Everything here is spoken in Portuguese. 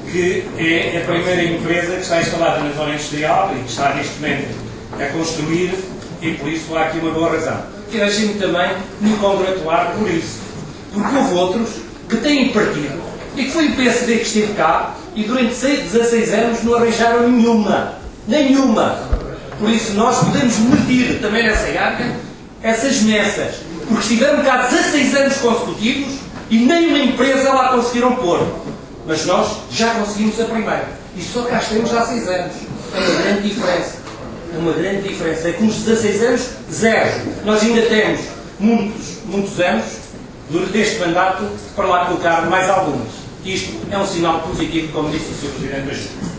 que é a primeira empresa que está instalada na zona industrial e que está neste momento a construir, e por isso há aqui uma boa razão. E deixem-me também me congratular por isso, porque houve outros que têm partido, e que foi o PSD que esteve cá, e durante 16 anos não arranjaram nenhuma. Por isso nós podemos medir também nessa área essas messas, porque estiveram cá 16 anos consecutivos e nenhuma empresa lá conseguiram pôr. Mas nós já conseguimos a primeira. E só cá estamos há 6 anos. É uma grande diferença. É uma grande diferença. É que nos 16 anos, zero. Nós ainda temos muitos anos deste mandato para lá colocar mais algumas. Isto é um sinal positivo, como disse o Sr. Presidente da Junta.